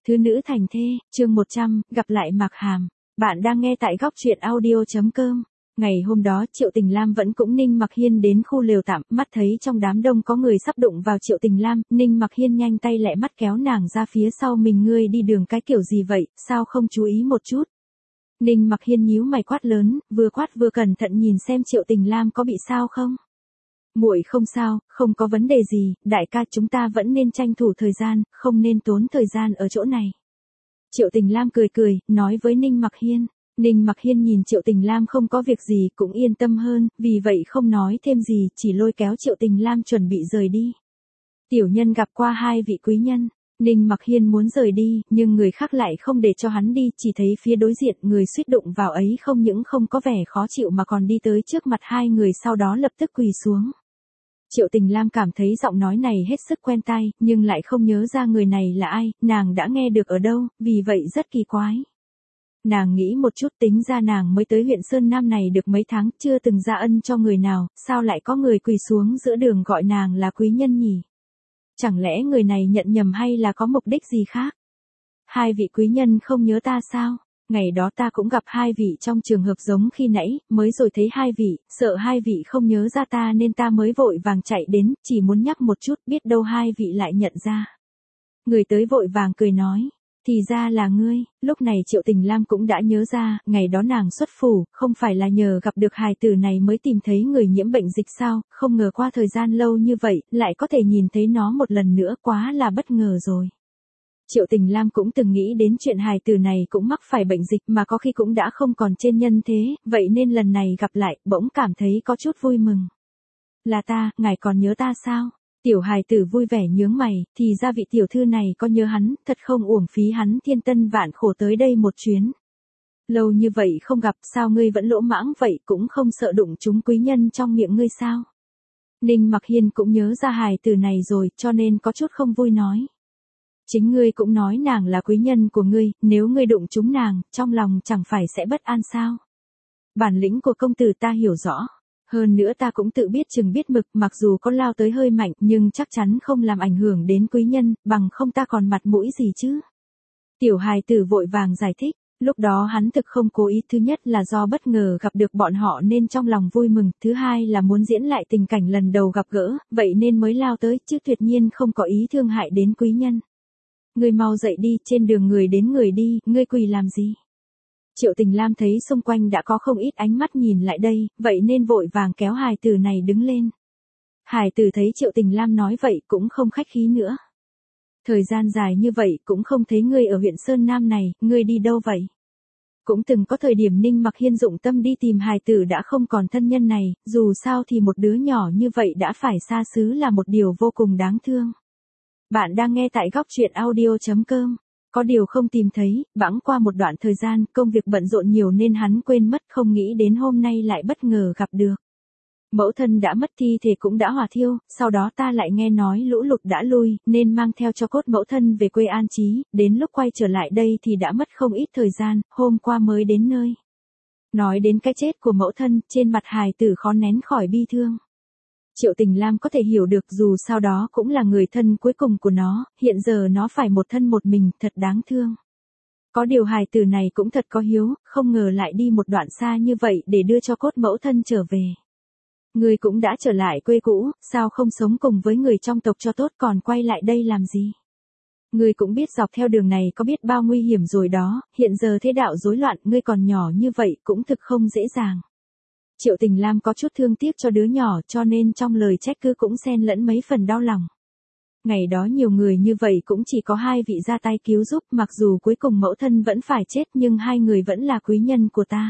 Thứ nữ thành thê, chương 100, gặp lại Mạc Hàm. Bạn đang nghe tại góc truyện audio.com. Ngày hôm đó Triệu Tình Lam vẫn cũng Ninh Mặc Hiên đến khu lều tạm, mắt thấy trong đám đông có người sắp đụng vào Triệu Tình Lam, Ninh Mặc Hiên nhanh tay lẹ mắt kéo nàng ra phía sau mình. Ngươi đi đường cái kiểu gì vậy, sao không chú ý một chút? Ninh Mặc Hiên nhíu mày quát lớn, vừa quát vừa cẩn thận nhìn xem Triệu Tình Lam có bị sao không. Muội không sao, không có vấn đề gì, đại ca chúng ta vẫn nên tranh thủ thời gian, không nên tốn thời gian ở chỗ này. Triệu Tình Lam cười cười, nói với Ninh Mặc Hiên. Ninh Mặc Hiên nhìn Triệu Tình Lam không có việc gì cũng yên tâm hơn, vì vậy không nói thêm gì, chỉ lôi kéo Triệu Tình Lam chuẩn bị rời đi. Tiểu nhân gặp qua hai vị quý nhân. Ninh Mặc Hiên muốn rời đi, nhưng người khác lại không để cho hắn đi, chỉ thấy phía đối diện người suýt đụng vào ấy không những không có vẻ khó chịu mà còn đi tới trước mặt hai người, sau đó lập tức quỳ xuống. Triệu Tình Lam cảm thấy giọng nói này hết sức quen tai, nhưng lại không nhớ ra người này là ai, nàng đã nghe được ở đâu, vì vậy rất kỳ quái. Nàng nghĩ một chút, tính ra nàng mới tới huyện Sơn Nam này được mấy tháng, chưa từng ra ân cho người nào, sao lại có người quỳ xuống giữa đường gọi nàng là quý nhân nhỉ? Chẳng lẽ người này nhận nhầm hay là có mục đích gì khác? Hai vị quý nhân không nhớ ta sao? Ngày đó ta cũng gặp hai vị trong trường hợp giống khi nãy, mới rồi thấy hai vị, sợ hai vị không nhớ ra ta nên ta mới vội vàng chạy đến, chỉ muốn nhắc một chút, biết đâu hai vị lại nhận ra. Người tới vội vàng cười nói, thì ra là ngươi. Lúc này Triệu Tình Lam cũng đã nhớ ra, ngày đó nàng xuất phủ, không phải là nhờ gặp được hài tử này mới tìm thấy người nhiễm bệnh dịch sao, không ngờ qua thời gian lâu như vậy, lại có thể nhìn thấy nó một lần nữa, quá là bất ngờ rồi. Triệu Tình Lam cũng từng nghĩ đến chuyện hài tử này cũng mắc phải bệnh dịch mà có khi cũng đã không còn trên nhân thế, vậy nên lần này gặp lại, bỗng cảm thấy có chút vui mừng. Là ta, ngài còn nhớ ta sao? Tiểu hài tử vui vẻ nhướng mày, thì ra vị tiểu thư này có nhớ hắn, thật không uổng phí hắn thiên tân vạn khổ tới đây một chuyến. Lâu như vậy không gặp, sao ngươi vẫn lỗ mãng vậy, cũng không sợ đụng chúng quý nhân trong miệng ngươi sao? Ninh Mặc Hiên cũng nhớ ra hài tử này rồi, cho nên có chút không vui nói. Chính ngươi cũng nói nàng là quý nhân của ngươi, nếu ngươi đụng chúng nàng, trong lòng chẳng phải sẽ bất an sao? Bản lĩnh của công tử ta hiểu rõ. Hơn nữa ta cũng tự biết chừng biết mực, mặc dù có lao tới hơi mạnh, nhưng chắc chắn không làm ảnh hưởng đến quý nhân, bằng không ta còn mặt mũi gì chứ? Tiểu hài tử vội vàng giải thích, lúc đó hắn thực không cố ý, thứ nhất là do bất ngờ gặp được bọn họ nên trong lòng vui mừng, thứ hai là muốn diễn lại tình cảnh lần đầu gặp gỡ, vậy nên mới lao tới, chứ tuyệt nhiên không có ý thương hại đến quý nhân. Ngươi mau dậy đi, trên đường người đến người đi, ngươi quỳ làm gì? Triệu Tình Lam thấy xung quanh đã có không ít ánh mắt nhìn lại đây, vậy nên vội vàng kéo hài tử này đứng lên. Hài tử thấy Triệu Tình Lam nói vậy cũng không khách khí nữa. Thời gian dài như vậy cũng không thấy ngươi ở huyện Sơn Nam này, ngươi đi đâu vậy? Cũng từng có thời điểm Ninh Mặc Hiên dụng tâm đi tìm hài tử đã không còn thân nhân này, dù sao thì một đứa nhỏ như vậy đã phải xa xứ là một điều vô cùng đáng thương. Bạn đang nghe tại góc truyện audio.com. Có điều không tìm thấy, bẵng qua một đoạn thời gian, công việc bận rộn nhiều nên hắn quên mất, không nghĩ đến hôm nay lại bất ngờ gặp được. Mẫu thân đã mất, thi thể cũng đã hỏa thiêu, sau đó ta lại nghe nói lũ lụt đã lui, nên mang theo cho cốt mẫu thân về quê an trí, đến lúc quay trở lại đây thì đã mất không ít thời gian, hôm qua mới đến nơi. Nói đến cái chết của mẫu thân, trên mặt hài tử khó nén khỏi bi thương. Triệu Tình Lam có thể hiểu được, dù sao đó cũng là người thân cuối cùng của nó, hiện giờ nó phải một thân một mình, thật đáng thương. Có điều hài tử này cũng thật có hiếu, không ngờ lại đi một đoạn xa như vậy để đưa cho cốt mẫu thân trở về. Ngươi cũng đã trở lại quê cũ, sao không sống cùng với người trong tộc cho tốt còn quay lại đây làm gì? Ngươi cũng biết dọc theo đường này có biết bao nguy hiểm rồi đó, hiện giờ thế đạo rối loạn, ngươi còn nhỏ như vậy cũng thực không dễ dàng. Triệu Tình Lam có chút thương tiếc cho đứa nhỏ cho nên trong lời trách cứ cũng xen lẫn mấy phần đau lòng. Ngày đó nhiều người như vậy cũng chỉ có hai vị ra tay cứu giúp, mặc dù cuối cùng mẫu thân vẫn phải chết nhưng hai người vẫn là quý nhân của ta.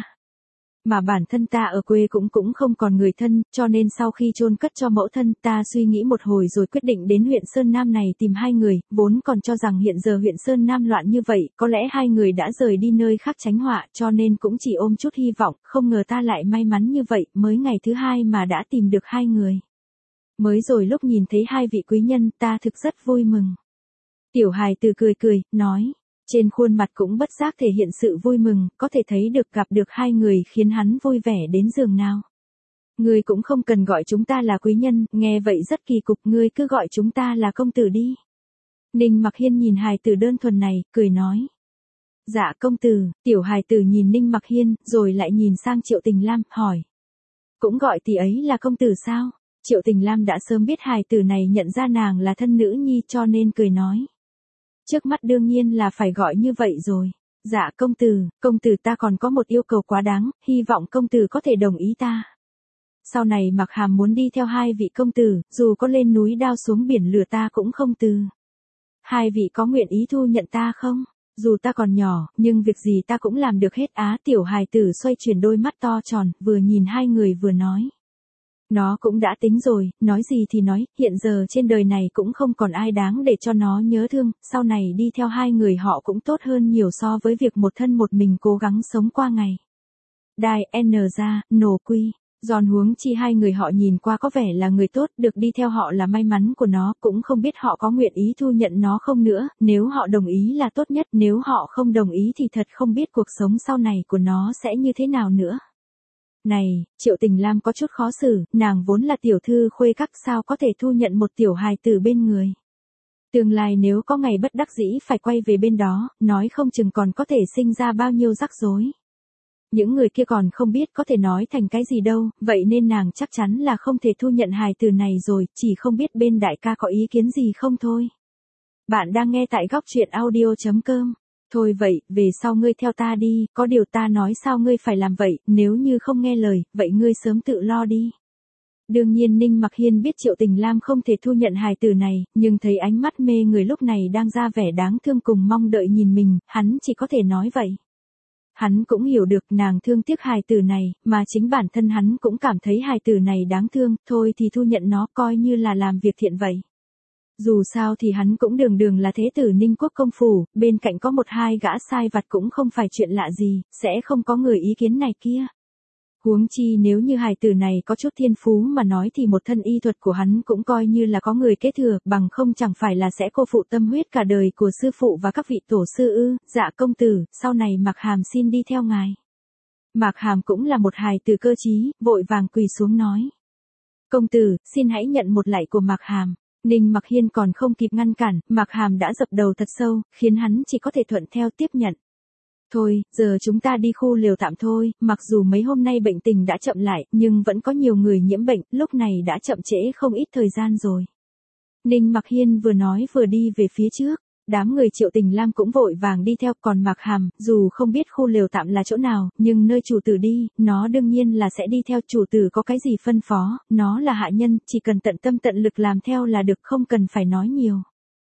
Mà bản thân ta ở quê cũng không còn người thân, cho nên sau khi chôn cất cho mẫu thân ta suy nghĩ một hồi rồi quyết định đến huyện Sơn Nam này tìm hai người, vốn còn cho rằng hiện giờ huyện Sơn Nam loạn như vậy, có lẽ hai người đã rời đi nơi khác tránh họa cho nên cũng chỉ ôm chút hy vọng, không ngờ ta lại may mắn như vậy, mới ngày thứ hai mà đã tìm được hai người. Mới rồi lúc nhìn thấy hai vị quý nhân ta thực rất vui mừng. Tiểu hài tử cười cười, nói. Trên khuôn mặt cũng bất giác thể hiện sự vui mừng, có thể thấy được gặp được hai người khiến hắn vui vẻ đến giường nào. Ngươi cũng không cần gọi chúng ta là quý nhân, nghe vậy rất kỳ cục, ngươi cứ gọi chúng ta là công tử đi. Ninh Mặc Hiên nhìn hài tử đơn thuần này, cười nói. Dạ công tử, tiểu hài tử nhìn Ninh Mặc Hiên, rồi lại nhìn sang Triệu Tình Lam, hỏi. Cũng gọi tỷ ấy là công tử sao? Triệu Tình Lam đã sớm biết hài tử này nhận ra nàng là thân nữ nhi cho nên cười nói. Trước mắt đương nhiên là phải gọi như vậy rồi. Dạ công tử ta còn có một yêu cầu quá đáng, hy vọng công tử có thể đồng ý ta. Sau này Mạc Hàm muốn đi theo hai vị công tử, dù có lên núi đao xuống biển lửa ta cũng không từ. Hai vị có nguyện ý thu nhận ta không? Dù ta còn nhỏ, nhưng việc gì ta cũng làm được hết á. Tiểu hài tử xoay chuyển đôi mắt to tròn, vừa nhìn hai người vừa nói. Nó cũng đã tính rồi, nói gì thì nói, hiện giờ trên đời này cũng không còn ai đáng để cho nó nhớ thương, sau này đi theo hai người họ cũng tốt hơn nhiều so với việc một thân một mình cố gắng sống qua ngày. Đài N ra, nổ quy. Giòn huống chi hai người họ nhìn qua có vẻ là người tốt, được đi theo họ là may mắn của nó, cũng không biết họ có nguyện ý thu nhận nó không nữa, nếu họ đồng ý là tốt nhất, nếu họ không đồng ý thì thật không biết cuộc sống sau này của nó sẽ như thế nào nữa. Này, Triệu Tình Lam có chút khó xử, nàng vốn là tiểu thư khuê các sao có thể thu nhận một tiểu hài tử bên người. Tương lai nếu có ngày bất đắc dĩ phải quay về bên đó, nói không chừng còn có thể sinh ra bao nhiêu rắc rối. Những người kia còn không biết có thể nói thành cái gì đâu, vậy nên nàng chắc chắn là không thể thu nhận hài tử này rồi, chỉ không biết bên đại ca có ý kiến gì không thôi. Bạn đang nghe tại góc truyện audio.com. Thôi vậy, về sau ngươi theo ta đi, có điều ta nói sao ngươi phải làm vậy, nếu như không nghe lời, vậy ngươi sớm tự lo đi. Đương nhiên Ninh Mặc Hiên biết Triệu Tình Lam không thể thu nhận hài tử này, nhưng thấy ánh mắt mê người lúc này đang ra vẻ đáng thương cùng mong đợi nhìn mình, hắn chỉ có thể nói vậy. Hắn cũng hiểu được nàng thương tiếc hài tử này, mà chính bản thân hắn cũng cảm thấy hài tử này đáng thương, thôi thì thu nhận nó coi như là làm việc thiện vậy. Dù sao thì hắn cũng đường là thế tử Ninh Quốc công phủ, bên cạnh có một hai gã sai vặt cũng không phải chuyện lạ gì, sẽ không có người ý kiến này kia. Huống chi nếu như hài tử này có chút thiên phú mà nói thì một thân y thuật của hắn cũng coi như là có người kế thừa, bằng không chẳng phải là sẽ cô phụ tâm huyết cả đời của sư phụ và các vị tổ sư ư. Dạ công tử, sau này Mạc Hàm xin đi theo ngài. Mạc Hàm cũng là một hài tử cơ trí, vội vàng quỳ xuống nói. Công tử, xin hãy nhận một lạy của Mạc Hàm. Ninh Mặc Hiên còn không kịp ngăn cản, Mạc Hàm đã dập đầu thật sâu, khiến hắn chỉ có thể thuận theo tiếp nhận. Thôi, giờ chúng ta đi khu lều tạm thôi, mặc dù mấy hôm nay bệnh tình đã chậm lại, nhưng vẫn có nhiều người nhiễm bệnh, lúc này đã chậm trễ không ít thời gian rồi. Ninh Mặc Hiên vừa nói vừa đi về phía trước, đám người Triệu Tình Lam cũng vội vàng đi theo, còn Mạc Hàm, dù không biết khu lều tạm là chỗ nào, nhưng nơi chủ tử đi, nó đương nhiên là sẽ đi theo, chủ tử có cái gì phân phó, nó là hạ nhân, chỉ cần tận tâm tận lực làm theo là được, không cần phải nói nhiều.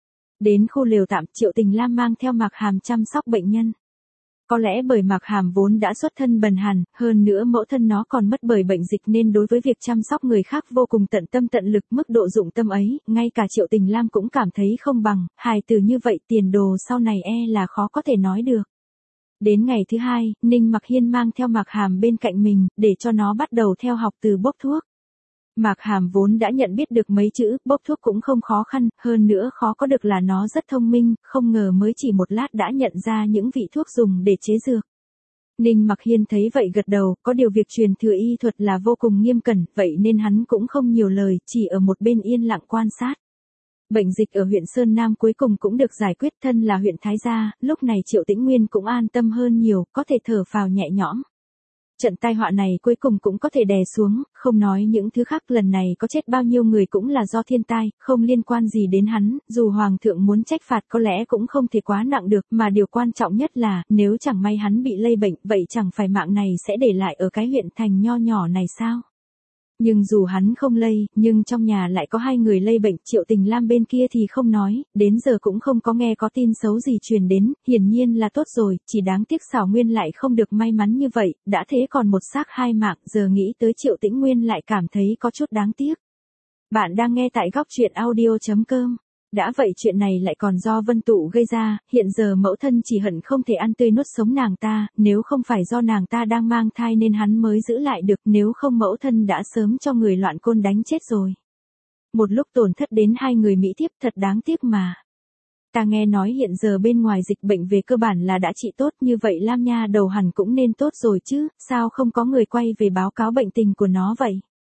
Đến khu lều tạm, Triệu Tình Lam mang theo Mạc Hàm chăm sóc bệnh nhân. Có lẽ bởi Mạc Hàm vốn đã xuất thân bần hàn, hơn nữa mẫu thân nó còn mất bởi bệnh dịch nên đối với việc chăm sóc người khác vô cùng tận tâm tận lực, mức độ dụng tâm ấy, ngay cả Triệu Tình Lam cũng cảm thấy không bằng, hài tử như vậy tiền đồ sau này là khó có thể nói được. Đến ngày thứ hai, Ninh Mặc Hiên mang theo Mạc Hàm bên cạnh mình, để cho nó bắt đầu theo học từ bốc thuốc. Mạc Hàm vốn đã nhận biết được mấy chữ, bốc thuốc cũng không khó khăn, hơn nữa khó có được là nó rất thông minh, không ngờ mới chỉ một lát đã nhận ra những vị thuốc dùng để chế dược. Ninh Mặc Hiên thấy vậy gật đầu, có điều việc truyền thừa y thuật là vô cùng nghiêm cẩn, vậy nên hắn cũng không nhiều lời, chỉ ở một bên yên lặng quan sát. Bệnh dịch ở huyện Sơn Nam cuối cùng cũng được giải quyết, thân là huyện Thái Gia, lúc này Triệu Tĩnh Nguyên cũng an tâm hơn nhiều, có thể thở phào nhẹ nhõm. Trận tai họa này cuối cùng cũng có thể đè xuống, không nói những thứ khác, lần này có chết bao nhiêu người cũng là do thiên tai, không liên quan gì đến hắn, dù hoàng thượng muốn trách phạt có lẽ cũng không thể quá nặng được, mà điều quan trọng nhất là, nếu chẳng may hắn bị lây bệnh, vậy chẳng phải mạng này sẽ để lại ở cái huyện thành nho nhỏ này sao? Nhưng dù hắn không lây, nhưng trong nhà lại có hai người lây bệnh, Triệu Tình Lam bên kia thì không nói, đến giờ cũng không có nghe có tin xấu gì truyền đến, hiển nhiên là tốt rồi, chỉ đáng tiếc Xảo Nguyên lại không được may mắn như vậy, đã thế còn một xác hai mạng, giờ nghĩ tới Triệu Tĩnh Nguyên lại cảm thấy có chút đáng tiếc. Bạn đang nghe tại góc truyện audio.com. Đã vậy chuyện này lại còn do Vân Tụ gây ra, hiện giờ mẫu thân chỉ hận không thể ăn tươi nuốt sống nàng ta, nếu không phải do nàng ta đang mang thai nên hắn mới giữ lại được, nếu không mẫu thân đã sớm cho người loạn côn đánh chết rồi. Một lúc tổn thất đến hai người mỹ thiếp thật đáng tiếc mà. Ta nghe nói hiện giờ bên ngoài dịch bệnh về cơ bản là đã trị tốt, như vậy Lam Nha đầu hẳn cũng nên tốt rồi chứ, sao không có người quay về báo cáo bệnh tình của nó vậy?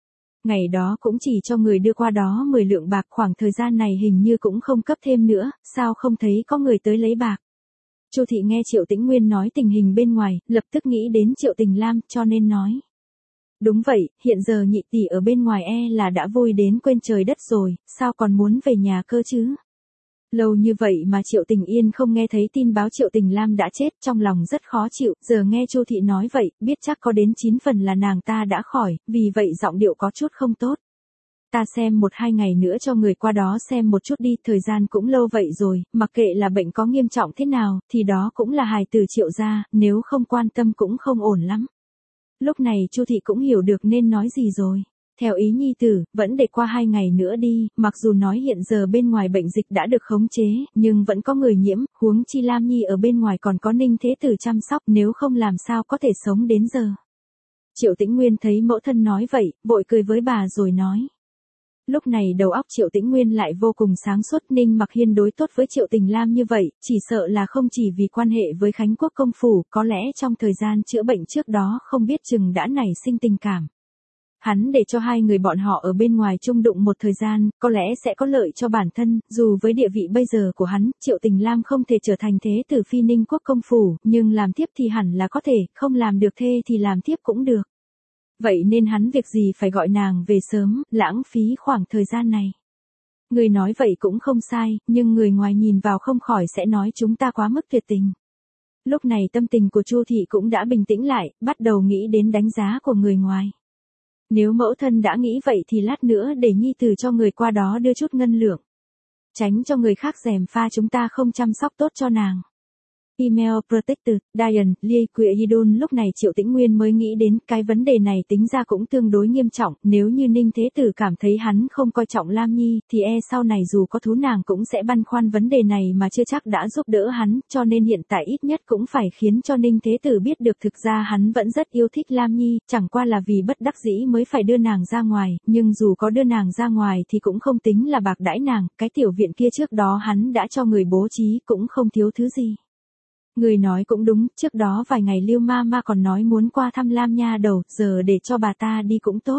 Ngày đó cũng chỉ cho người đưa qua đó 10 lượng bạc, khoảng thời gian này hình như cũng không cấp thêm nữa, sao không thấy có người tới lấy bạc. Chu Thị nghe Triệu Tĩnh Nguyên nói tình hình bên ngoài, lập tức nghĩ đến Triệu Tình Lam, cho nên nói. Đúng vậy, hiện giờ nhị tỷ ở bên ngoài là đã vui đến quên trời đất rồi, sao còn muốn về nhà cơ chứ? Lâu như vậy mà Triệu Tình Yên không nghe thấy tin báo Triệu Tình Lam đã chết, trong lòng rất khó chịu, giờ nghe Chu Thị nói vậy, biết chắc có đến 9 phần là nàng ta đã khỏi, vì vậy giọng điệu có chút không tốt. Ta xem 1-2 ngày nữa cho người qua đó xem một chút đi, thời gian cũng lâu vậy rồi, mặc kệ là bệnh có nghiêm trọng thế nào, thì đó cũng là hài tử Triệu gia, nếu không quan tâm cũng không ổn lắm. Lúc này Chu Thị cũng hiểu được nên nói gì rồi. Theo ý nhi tử, vẫn để qua 2 ngày nữa đi, mặc dù nói hiện giờ bên ngoài bệnh dịch đã được khống chế, nhưng vẫn có người nhiễm, huống chi Lam Nhi ở bên ngoài còn có Ninh Thế Tử chăm sóc, nếu không làm sao có thể sống đến giờ. Triệu Tĩnh Nguyên thấy mẫu thân nói vậy, vội cười với bà rồi nói. Lúc này đầu óc Triệu Tĩnh Nguyên lại vô cùng sáng suốt, Ninh Mặc Hiên đối tốt với Triệu Tình Lam như vậy, chỉ sợ là không chỉ vì quan hệ với Khánh Quốc công phủ, có lẽ trong thời gian chữa bệnh trước đó không biết chừng đã nảy sinh tình cảm. Hắn để cho hai người bọn họ ở bên ngoài chung đụng một thời gian, có lẽ sẽ có lợi cho bản thân, dù với địa vị bây giờ của hắn, Triệu Tình Lam không thể trở thành thế tử phi Ninh Quốc công phủ, nhưng làm thiếp thì hẳn là có thể, không làm được thê thì làm thiếp cũng được. Vậy nên hắn việc gì phải gọi nàng về sớm, lãng phí khoảng thời gian này. Người nói vậy cũng không sai, nhưng người ngoài nhìn vào không khỏi sẽ nói chúng ta quá mức tuyệt tình. Lúc này tâm tình của Chu Thị cũng đã bình tĩnh lại, bắt đầu nghĩ đến đánh giá của người ngoài. Nếu mẫu thân đã nghĩ vậy thì lát nữa để nhi tử cho người qua đó đưa chút ngân lượng. Tránh cho người khác gièm pha chúng ta không chăm sóc tốt cho nàng. Email Protected, Diane, Lee Quidon. Lúc này Triệu Tĩnh Nguyên mới nghĩ đến cái vấn đề này tính ra cũng tương đối nghiêm trọng, nếu như Ninh Thế Tử cảm thấy hắn không coi trọng Lam Nhi, thì sau này dù có thú nàng cũng sẽ băn khoăn vấn đề này mà chưa chắc đã giúp đỡ hắn, cho nên hiện tại ít nhất cũng phải khiến cho Ninh Thế Tử biết được thực ra hắn vẫn rất yêu thích Lam Nhi, chẳng qua là vì bất đắc dĩ mới phải đưa nàng ra ngoài, nhưng dù có đưa nàng ra ngoài thì cũng không tính là bạc đãi nàng, cái tiểu viện kia trước đó hắn đã cho người bố trí cũng không thiếu thứ gì. Người nói cũng đúng, trước đó vài ngày Lưu Mama còn nói muốn qua thăm Lam nha đầu, giờ để cho bà ta đi cũng tốt.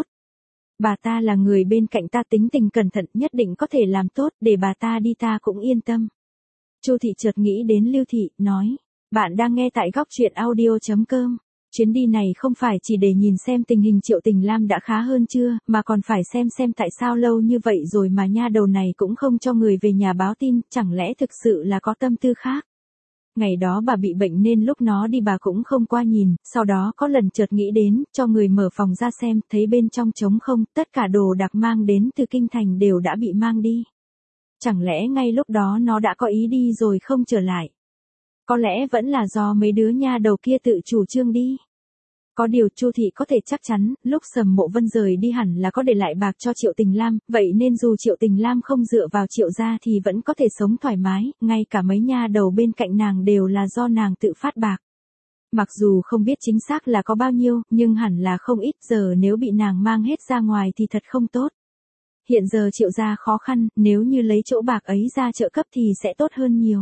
Bà ta là người bên cạnh ta tính tình cẩn thận, nhất định có thể làm tốt, để bà ta đi ta cũng yên tâm. Chu Thị chợt nghĩ đến Lưu Thị, nói, bạn đang nghe tại góc truyện audio.com. Chuyến đi này không phải chỉ để nhìn xem tình hình Triệu Tình Lam đã khá hơn chưa, mà còn phải xem tại sao lâu như vậy rồi mà nha đầu này cũng không cho người về nhà báo tin, chẳng lẽ thực sự là có tâm tư khác. Ngày đó bà bị bệnh nên lúc nó đi bà cũng không qua nhìn, sau đó có lần chợt nghĩ đến, cho người mở phòng ra xem, thấy bên trong trống không, tất cả đồ đạc mang đến từ kinh thành đều đã bị mang đi. Chẳng lẽ ngay lúc đó nó đã có ý đi rồi không trở lại? Có lẽ vẫn là do mấy đứa nha đầu kia tự chủ trương đi. Có điều Chu Thị có thể chắc chắn, lúc Sầm Mộ Vân rời đi hẳn là có để lại bạc cho Triệu Tình Lam, vậy nên dù Triệu Tình Lam không dựa vào Triệu gia thì vẫn có thể sống thoải mái, ngay cả mấy nha đầu bên cạnh nàng đều là do nàng tự phát bạc. Mặc dù không biết chính xác là có bao nhiêu, nhưng hẳn là không ít, giờ nếu bị nàng mang hết ra ngoài thì thật không tốt. Hiện giờ Triệu gia khó khăn, nếu như lấy chỗ bạc ấy ra trợ cấp thì sẽ tốt hơn nhiều.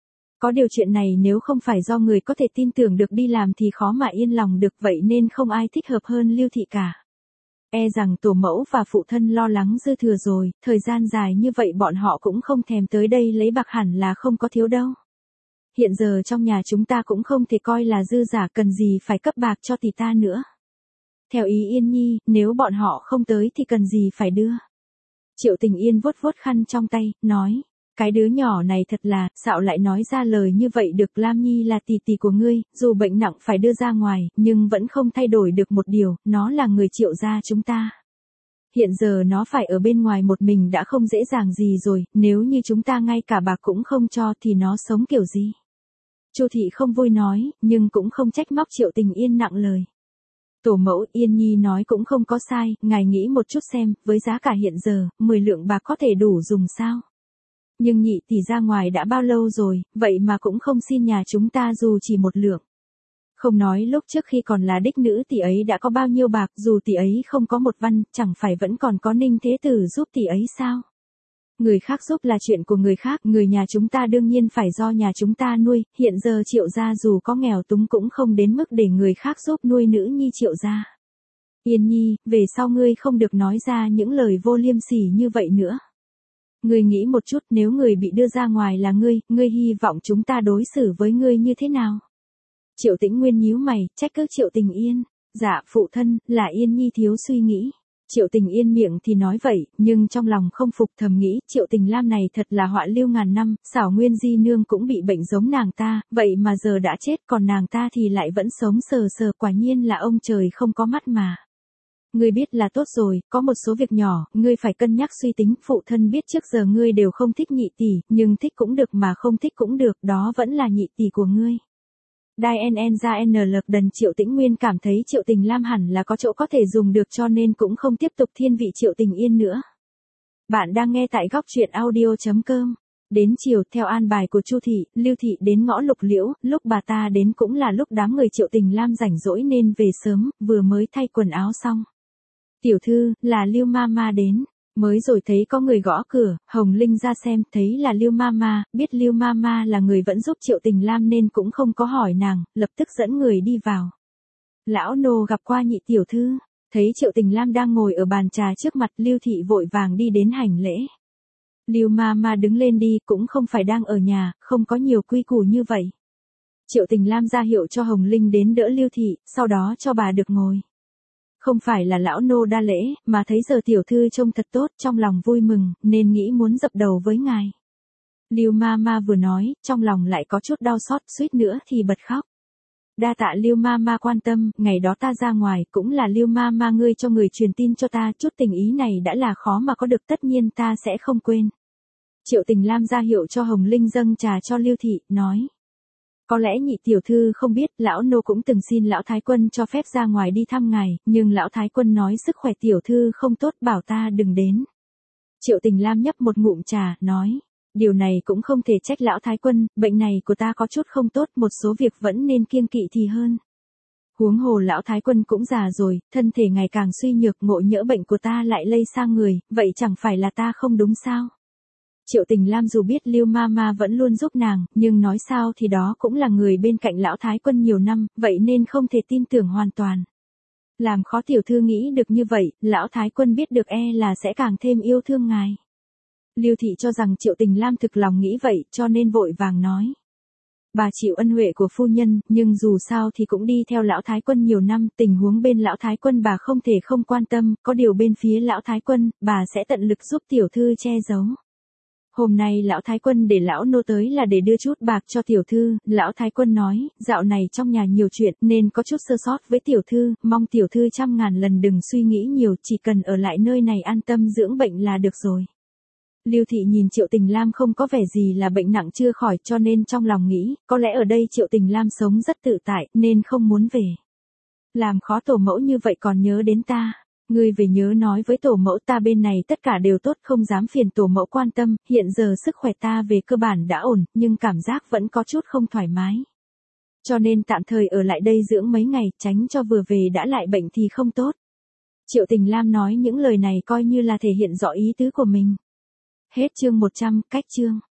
Có điều chuyện này nếu không phải do người có thể tin tưởng được đi làm thì khó mà yên lòng được, vậy nên không ai thích hợp hơn Lưu Thị cả. Rằng tổ mẫu và phụ thân lo lắng dư thừa rồi, thời gian dài như vậy bọn họ cũng không thèm tới đây lấy bạc, hẳn là không có thiếu đâu. Hiện giờ trong nhà chúng ta cũng không thể coi là dư giả, cần gì phải cấp bạc cho tỷ ta nữa. Theo ý Yên Nhi, nếu bọn họ không tới thì cần gì phải đưa. Triệu Tình Yên vuốt vuốt khăn trong tay, nói. Cái đứa nhỏ này thật là, xạo lại nói ra lời như vậy được. Lam Nhi là tỷ tỷ của ngươi, dù bệnh nặng phải đưa ra ngoài, nhưng vẫn không thay đổi được một điều, nó là người Triệu gia chúng ta. Hiện giờ nó phải ở bên ngoài một mình đã không dễ dàng gì rồi, nếu như chúng ta ngay cả bạc cũng không cho thì nó sống kiểu gì. Chu Thị không vui nói, nhưng cũng không trách móc Triệu Tình Yên nặng lời. Tổ mẫu, Yên Nhi nói cũng không có sai, ngài nghĩ một chút xem, với giá cả hiện giờ, 10 lượng bạc có thể đủ dùng sao? Nhưng nhị tỷ ra ngoài đã bao lâu rồi, vậy mà cũng không xin nhà chúng ta dù chỉ 1 lượng. Không nói lúc trước khi còn là đích nữ tỷ ấy đã có bao nhiêu bạc, dù tỷ ấy không có 1 văn, chẳng phải vẫn còn có Ninh Thế Tử giúp tỷ ấy sao? Người khác giúp là chuyện của người khác, người nhà chúng ta đương nhiên phải do nhà chúng ta nuôi, hiện giờ Triệu gia dù có nghèo túng cũng không đến mức để người khác giúp nuôi nữ nhi Triệu gia. Yên Nhi, về sau ngươi không được nói ra những lời vô liêm sỉ như vậy nữa. Ngươi nghĩ một chút, nếu người bị đưa ra ngoài là ngươi hy vọng chúng ta đối xử với ngươi như thế nào? Triệu Tĩnh Nguyên nhíu mày, trách cứ Triệu Tình Yên. Dạ, phụ thân, là Yên Nhi thiếu suy nghĩ. Triệu Tình Yên miệng thì nói vậy, nhưng trong lòng không phục, thầm nghĩ, Triệu Tình Lam này thật là họa lưu ngàn năm, xảo Nguyên Di nương cũng bị bệnh giống nàng ta, vậy mà giờ đã chết, còn nàng ta thì lại vẫn sống sờ sờ, quả nhiên là ông trời không có mắt mà. Ngươi biết là tốt rồi, có một số việc nhỏ, ngươi phải cân nhắc suy tính, phụ thân biết trước giờ ngươi đều không thích nhị tỷ, nhưng thích cũng được mà không thích cũng được, đó vẫn là nhị tỷ của ngươi. Đai NN ra N lật đần Triệu Tĩnh Nguyên cảm thấy Triệu Tình Lam hẳn là có chỗ có thể dùng được cho nên cũng không tiếp tục thiên vị Triệu Tình Yên nữa. Bạn đang nghe tại góc truyện audio.com. Đến chiều, theo an bài của Chu thị, Lưu thị đến ngõ Lục Liễu, lúc bà ta đến cũng là lúc đám người Triệu Tình Lam rảnh rỗi nên về sớm, vừa mới thay quần áo xong. Tiểu thư, là Lưu Mama đến. Mới rồi thấy có người gõ cửa, Hồng Linh ra xem, thấy là Lưu Mama, biết Lưu Mama là người vẫn giúp Triệu Tình Lam nên cũng không có hỏi nàng, lập tức dẫn người đi vào. Lão nô gặp qua nhị tiểu thư, thấy Triệu Tình Lam đang ngồi ở bàn trà trước mặt, Lưu thị vội vàng đi đến hành lễ. Lưu Mama đứng lên đi, cũng không phải đang ở nhà, không có nhiều quy củ như vậy. Triệu Tình Lam ra hiệu cho Hồng Linh đến đỡ Lưu thị, sau đó cho bà được ngồi. Không phải là lão nô đa lễ, mà thấy giờ tiểu thư trông thật tốt, trong lòng vui mừng, nên nghĩ muốn dập đầu với ngài. Lưu Mama vừa nói, trong lòng lại có chút đau xót, suýt nữa thì bật khóc. Đa tạ Lưu Mama quan tâm, ngày đó ta ra ngoài, cũng là Lưu Mama ngươi cho người truyền tin cho ta, chút tình ý này đã là khó mà có được, tất nhiên ta sẽ không quên. Triệu Tình Lam ra hiệu cho Hồng Linh dâng trà cho Lưu thị, nói. Có lẽ nhị tiểu thư không biết, lão nô cũng từng xin lão thái quân cho phép ra ngoài đi thăm ngài, nhưng lão thái quân nói sức khỏe tiểu thư không tốt, bảo ta đừng đến. Triệu Tình Lam nhấp một ngụm trà, nói, điều này cũng không thể trách lão thái quân, bệnh này của ta có chút không tốt, một số việc vẫn nên kiêng kỵ thì hơn. Huống hồ lão thái quân cũng già rồi, thân thể ngày càng suy nhược, ngộ nhỡ bệnh của ta lại lây sang người, vậy chẳng phải là ta không đúng sao? Triệu Tình Lam dù biết Lưu Mama vẫn luôn giúp nàng, nhưng nói sao thì đó cũng là người bên cạnh lão thái quân nhiều năm, vậy nên không thể tin tưởng hoàn toàn. Làm khó tiểu thư nghĩ được như vậy, lão thái quân biết được là sẽ càng thêm yêu thương ngài. Lưu thị cho rằng Triệu Tình Lam thực lòng nghĩ vậy, cho nên vội vàng nói. Bà chịu ân huệ của phu nhân, nhưng dù sao thì cũng đi theo lão thái quân nhiều năm, tình huống bên lão thái quân bà không thể không quan tâm, có điều bên phía lão thái quân, bà sẽ tận lực giúp tiểu thư che giấu. Hôm nay lão thái quân để lão nô tới là để đưa chút bạc cho tiểu thư, lão thái quân nói, dạo này trong nhà nhiều chuyện nên có chút sơ sót với tiểu thư, mong tiểu thư trăm ngàn lần đừng suy nghĩ nhiều, chỉ cần ở lại nơi này an tâm dưỡng bệnh là được rồi. Lưu thị nhìn Triệu Tình Lam không có vẻ gì là bệnh nặng chưa khỏi, cho nên trong lòng nghĩ, có lẽ ở đây Triệu Tình Lam sống rất tự tại, nên không muốn về. Làm khó tổ mẫu như vậy còn nhớ đến ta. Ngươi về nhớ nói với tổ mẫu ta bên này tất cả đều tốt, không dám phiền tổ mẫu quan tâm, hiện giờ sức khỏe ta về cơ bản đã ổn, nhưng cảm giác vẫn có chút không thoải mái. Cho nên tạm thời ở lại đây dưỡng mấy ngày, tránh cho vừa về đã lại bệnh thì không tốt. Triệu Tình Lam nói những lời này coi như là thể hiện rõ ý tứ của mình. Hết chương 100, cách chương.